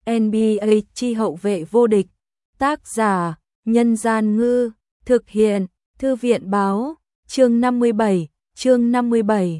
NBA chi hậu vệ vô địch. Tác giả: Nhân Gian Ngư. Thực hiện: Thư viện Báo. Chương 57. Chương 57.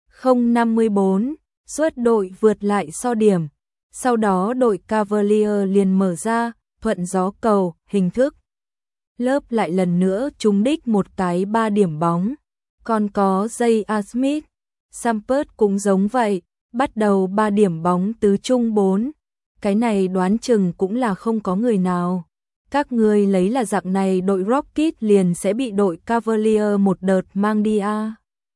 054. Suốt đội vượt lại so điểm. Sau đó đội Cavalier liền mở ra, thuận gió cầu, hình thức. Lớp lại lần nữa trúng đích một cái 3 điểm bóng. Còn có J.R. Smith, Sampert cũng giống vậy, bắt đầu 3 điểm bóng tứ trung 4. Cái này đoán chừng cũng là không có người nào. Các người lấy là dạng này đội Rocket liền sẽ bị đội Cavalier một đợt mang đi à?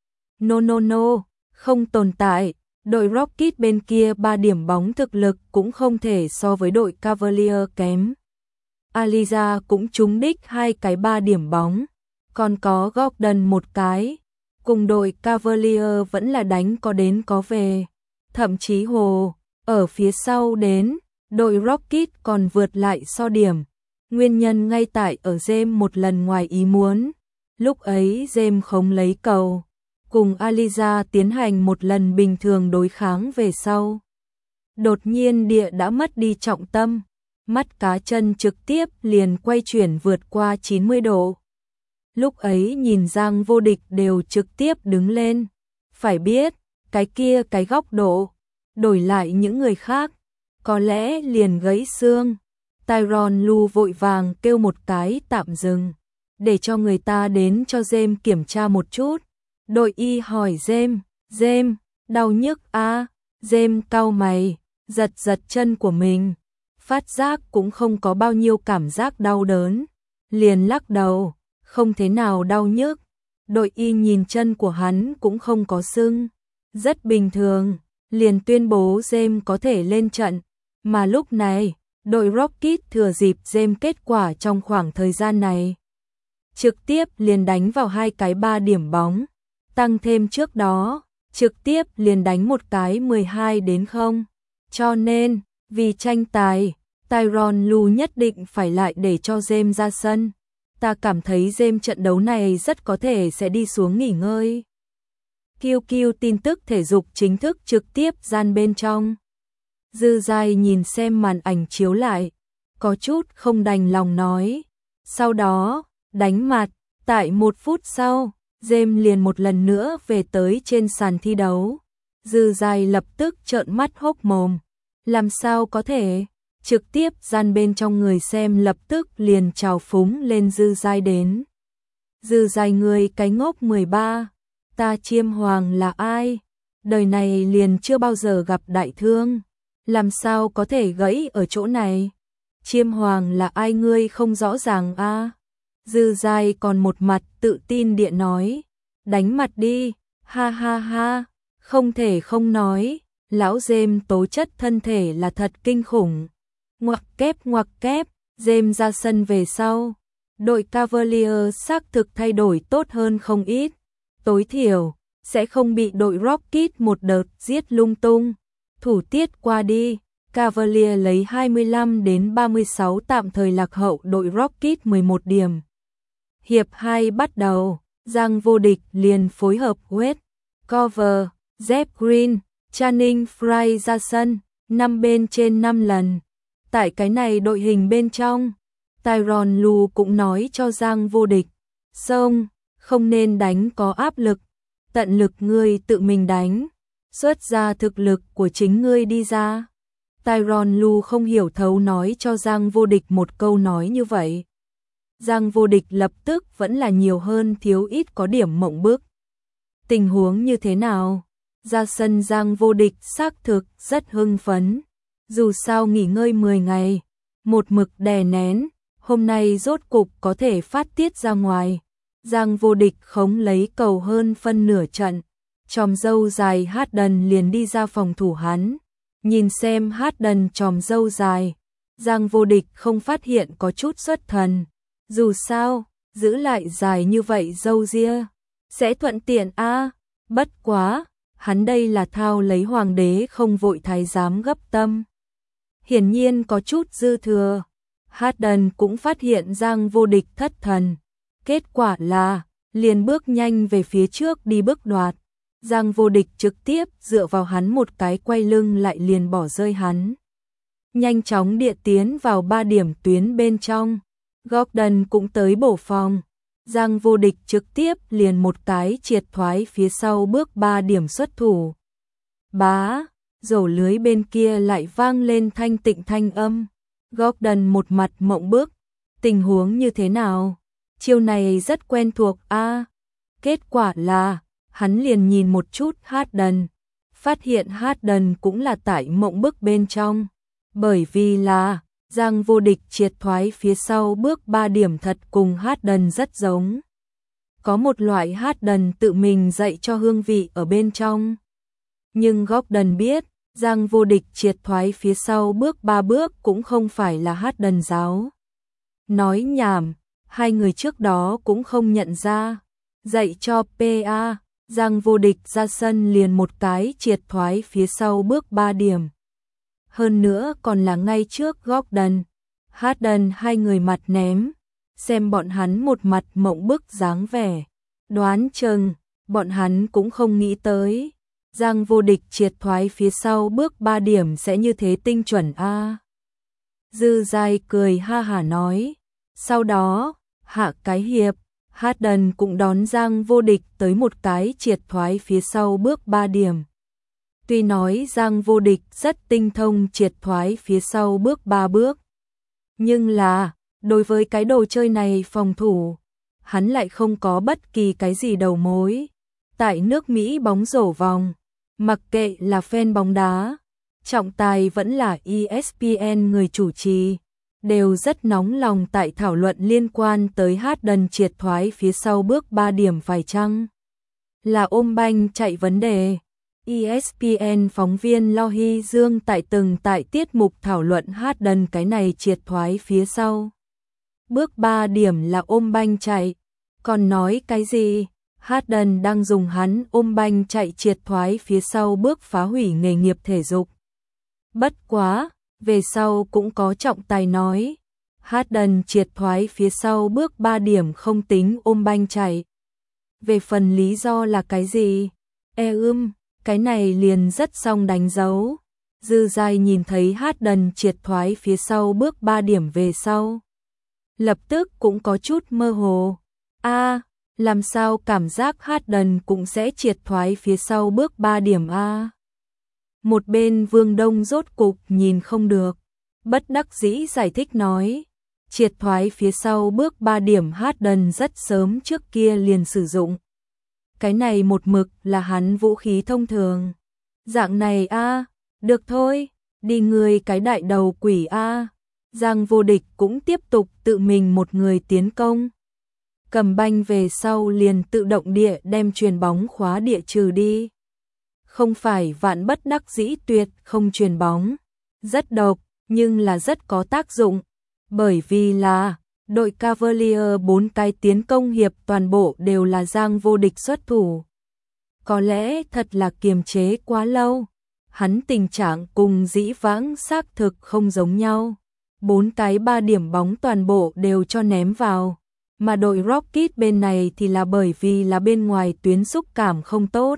No, không tồn tại. Đội Rocket bên kia 3 điểm bóng thực lực cũng không thể so với đội Cavalier kém. Aliza cũng trúng đích 2 cái 3 điểm bóng, còn có Gordon một cái. Cùng đội Cavalier vẫn là đánh có đến có về. Thậm chí ở phía sau đến, đội Rocket còn vượt lại so điểm. Nguyên nhân ngay tại ở James một lần ngoài ý muốn. Lúc ấy James không lấy cầu, cùng Aliza tiến hành một lần bình thường đối kháng về sau. Đột nhiên địa đã mất đi trọng tâm, mắt cá chân trực tiếp liền quay chuyển vượt qua 90 độ. Lúc ấy nhìn Giang Vô Địch đều trực tiếp đứng lên. Phải biết, cái kia cái góc độ, đổi lại những người khác, có lẽ liền gãy xương. Tyronn Lue vội vàng kêu một cái tạm dừng, để cho người ta đến cho James kiểm tra một chút. Đội y hỏi James, đau nhức à? James cau mày, giật chân của mình, phát giác cũng không có bao nhiêu cảm giác đau đớn, liền lắc đầu, không thế nào đau nhức. Đội y nhìn chân của hắn cũng không có sưng, rất bình thường, liền tuyên bố James có thể lên trận. Mà lúc này, đội Rocket thừa dịp James kết quả trong khoảng thời gian này, trực tiếp liền đánh vào 2 cái 3 điểm bóng, tăng thêm trước đó, trực tiếp liền đánh một cái 12-0. Cho nên, vì tranh tài, Tyronn Lue nhất định phải lại để cho James ra sân. Ta cảm thấy James trận đấu này rất có thể sẽ đi xuống nghỉ ngơi. QQ tin tức thể dục chính thức trực tiếp gian bên trong. Dư Giai nhìn xem màn ảnh chiếu lại, có chút không đành lòng nói. Sau đó, đánh mặt, tại 1 phút sau, James liền một lần nữa về tới trên sàn thi đấu. Dư Giai lập tức trợn mắt hốc mồm. Làm sao có thể? Trực tiếp gian bên trong người xem lập tức liền trào phúng lên Dư Giai đến. Dư Giai người cái ngốc 13, ta Chiêm Hoàng là ai? Đời này liền chưa bao giờ gặp đại thương, làm sao có thể gãy ở chỗ này? Chiêm Hoàng là ai ngươi không rõ ràng à? Dư Giai còn một mặt tự tin địa nói, đánh mặt đi, ha, không thể không nói, lão James tố chất thân thể là thật kinh khủng. Ngoặc kép, James ra sân về sau, đội Cavalier xác thực thay đổi tốt hơn không ít, tối thiểu sẽ không bị đội Rocket một đợt giết lung tung. Thủ tiết qua đi, Cavalier lấy 25-36 tạm thời lạc hậu đội Rocket 11 điểm. Hiệp 2 bắt đầu, Giang Vô Địch liền phối hợp Wade, Cover, Jeff Green, Channing Frye ra sân, 5 bên trên 5 lần. Tại cái này đội hình bên trong, Tyronn Lue cũng nói cho Giang Vô Địch, "Sông, không nên đánh có áp lực, tận lực ngươi tự mình đánh, xuất ra thực lực của chính ngươi đi ra." Tyronn Lue không hiểu thấu nói cho Giang Vô Địch một câu nói như vậy. Giang Vô Địch lập tức vẫn là nhiều hơn thiếu ít có điểm mộng bức. Tình huống như thế nào? Ra sân Giang Vô Địch xác thực rất hưng phấn. Dù sao nghỉ ngơi 10 ngày, một mực đè nén, hôm nay rốt cục có thể phát tiết ra ngoài. Giang Vô Địch khống lấy cầu hơn phân nửa trận. Chòm râu dài Harden liền đi ra phòng thủ hắn. Nhìn xem Harden chòm râu dài, Giang Vô Địch không phát hiện có chút xuất thần. Dù sao, giữ lại dài như vậy râu ria sẽ thuận tiện a. Bất quá, hắn đây là thao lấy hoàng đế không vội thái giám gấp tâm. Hiển nhiên có chút dư thừa. Harden cũng phát hiện Giang Vô Địch thất thần. Kết quả là, liền bước nhanh về phía trước đi bước đoạt. Giang Vô Địch trực tiếp dựa vào hắn một cái quay lưng lại liền bỏ rơi hắn. nhanh chóng địa tiến vào 3 điểm tuyến bên trong. Gordon cũng tới bổ phòng. Giang Vô Địch trực tiếp liền một cái triệt thoái phía sau bước 3 điểm xuất thủ. Bá, rổ lưới bên kia lại vang lên thanh tịnh thanh âm. Gordon một mặt mộng bức, tình huống như thế nào? Chiêu này rất quen thuộc a. Kết quả là, hắn liền nhìn một chút Harden, phát hiện Harden cũng là tại mộng bức bên trong. Bởi vì là, Giang Vô Địch triệt thoái phía sau bước 3 điểm thật cùng Harden rất giống. Có một loại Harden tự mình dạy cho hương vị ở bên trong. Nhưng Gordon biết, Giang Vô Địch triệt thoái phía sau bước 3 bước cũng không phải là Harden giáo. Nói nhảm, hai người trước đó cũng không nhận ra. Dạy cho PA, Giang Vô Địch ra sân liền một cái triệt thoái phía sau bước 3 điểm. Hơn nữa còn là ngay trước Gordon. Harden hai người mặt ném, xem bọn hắn một mặt mộng bức dáng vẻ. Đoán chừng, bọn hắn cũng không nghĩ tới. Giang Vô Địch triệt thoái phía sau bước 3 điểm sẽ như thế tinh chuẩn a. Dư Giai cười ha hả nói. Sau đó, hạ cái hiệp, Harden cũng đón Giang Vô Địch tới một cái triệt thoái phía sau bước 3 điểm. Tuy nói Giang Vô Địch rất tinh thông triệt thoái phía sau bước 3 bước, nhưng là, đối với cái đồ chơi này phòng thủ, hắn lại không có bất kỳ cái gì đầu mối. Tại nước Mỹ bóng rổ vòng, mặc kệ là fan bóng đá, trọng tài vẫn là ESPN người chủ trì, đều rất nóng lòng tại thảo luận liên quan tới Harden triệt thoái phía sau bước 3 điểm phải chăng là ôm banh chạy vấn đề. ESPN phóng viên Lo Hy Dương tại tiết mục thảo luận Harden cái này triệt thoái phía sau bước 3 điểm là ôm banh chạy, còn nói cái gì? Harden đang dùng hắn ôm banh chạy triệt thoái phía sau bước phá hủy nghề nghiệp thể dục. Bất quá, về sau cũng có trọng tài nói, Harden triệt thoái phía sau bước 3 điểm không tính ôm banh chạy. Về phần lý do là cái gì? Cái này liền rất xong đánh dấu. Dư Giai nhìn thấy Harden triệt thoái phía sau bước 3 điểm về sau. Lập tức cũng có chút mơ hồ. Làm sao cảm giác Harden cũng sẽ triệt thoái phía sau bước 3 điểm a? Một bên Vương Đông rốt cục nhìn không được, bất đắc dĩ giải thích nói, triệt thoái phía sau bước 3 điểm Harden rất sớm trước kia liền sử dụng. Cái này một mực là hắn vũ khí thông thường. Dạng này được thôi, đi người cái đại đầu quỷ a. Giang Vô Địch cũng tiếp tục tự mình một người tiến công. Cầm banh về sau liền tự động địa đem chuyền bóng khóa địa trừ đi. Không phải vạn bất đắc dĩ tuyệt không chuyền bóng. Rất độc, nhưng là rất có tác dụng. Bởi vì là, đội Cavalier 4 cái tiến công hiệp toàn bộ đều là Giang Vô Địch xuất thủ. Có lẽ thật là kiềm chế quá lâu. Hắn tình trạng cùng dĩ vãng xác thực không giống nhau. 4 cái 3 điểm bóng toàn bộ đều cho ném vào. Mà đội Rocket bên này thì là bởi vì là bên ngoài tuyến xúc cảm không tốt.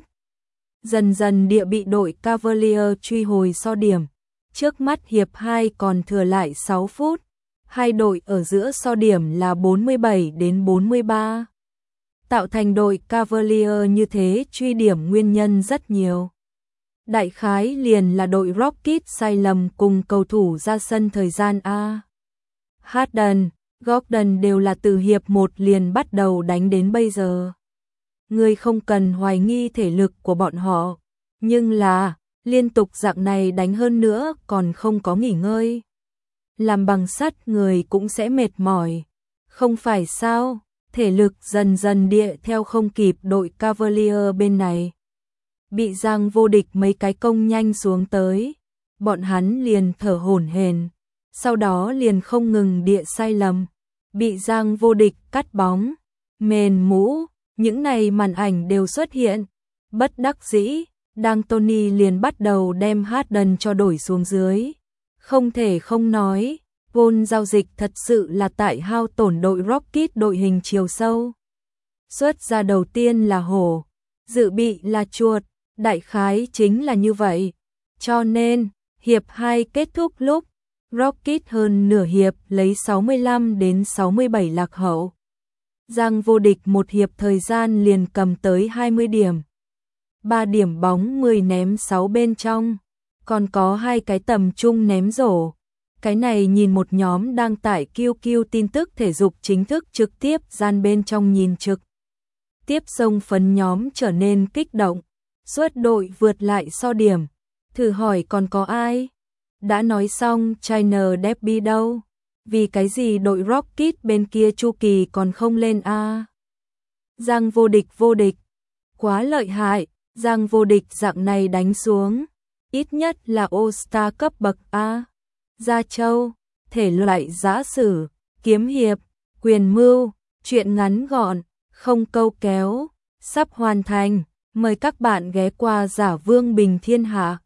Dần dần địa bị đội Cavalier truy hồi so điểm. Trước mắt hiệp 2 còn thừa lại 6 phút. Hai đội ở giữa so điểm là 47 đến 43. Tạo thành đội Cavalier như thế truy điểm nguyên nhân rất nhiều. Đại khái liền là đội Rocket sai lầm cùng cầu thủ ra sân thời gian A. Harden, Gordon đều là từ hiệp 1 liền bắt đầu đánh đến bây giờ. Người không cần hoài nghi thể lực của bọn họ, nhưng là liên tục dạng này đánh hơn nữa còn không có nghỉ ngơi. Làm bằng sắt người cũng sẽ mệt mỏi. Không phải sao, thể lực dần dần địa theo không kịp đội Cavalier bên này. Bị Giang Vô Địch mấy cái công nhanh xuống tới, bọn hắn liền thở hổn hển, sau đó liền không ngừng địa sai lầm, bị Giang Vô Địch cắt bóng, mền mũ, những này màn ảnh đều xuất hiện. Bất đắc dĩ, D'Antoni liền bắt đầu đem Harden cho đổi xuống dưới. Không thể không nói, vốn giao dịch thật sự là tại hao tổn đội Rocket đội hình chiều sâu. Xuất ra đầu tiên là hổ, dự bị là chuột, đại khái chính là như vậy. Cho nên, hiệp 2 kết thúc lúc Rocket hơn nửa hiệp lấy 65 đến 67 lạc hậu. Giang vô địch một hiệp thời gian liền cầm tới 20 điểm. 3 điểm bóng 10 ném 6 bên trong, còn có 2 cái tầm trung ném rổ. Cái này nhìn một nhóm đăng tải QQ tin tức thể dục chính thức trực tiếp gian bên trong nhìn trực. Tiếp xông phấn nhóm trở nên kích động, suốt đội vượt lại so điểm. Thử hỏi còn có ai? Đã nói xong China Derby đâu? Vì cái gì đội Rocket bên kia chu kỳ còn không lên a? Giang vô địch, quá lợi hại, Giang vô địch dạng này đánh xuống, ít nhất là All-Star cấp bậc A. Gia Châu, thể loại giã sử, kiếm hiệp, quyền mưu, truyện ngắn gọn, không câu kéo, sắp hoàn thành, mời các bạn ghé qua Giả Vương Bình Thiên Hạ.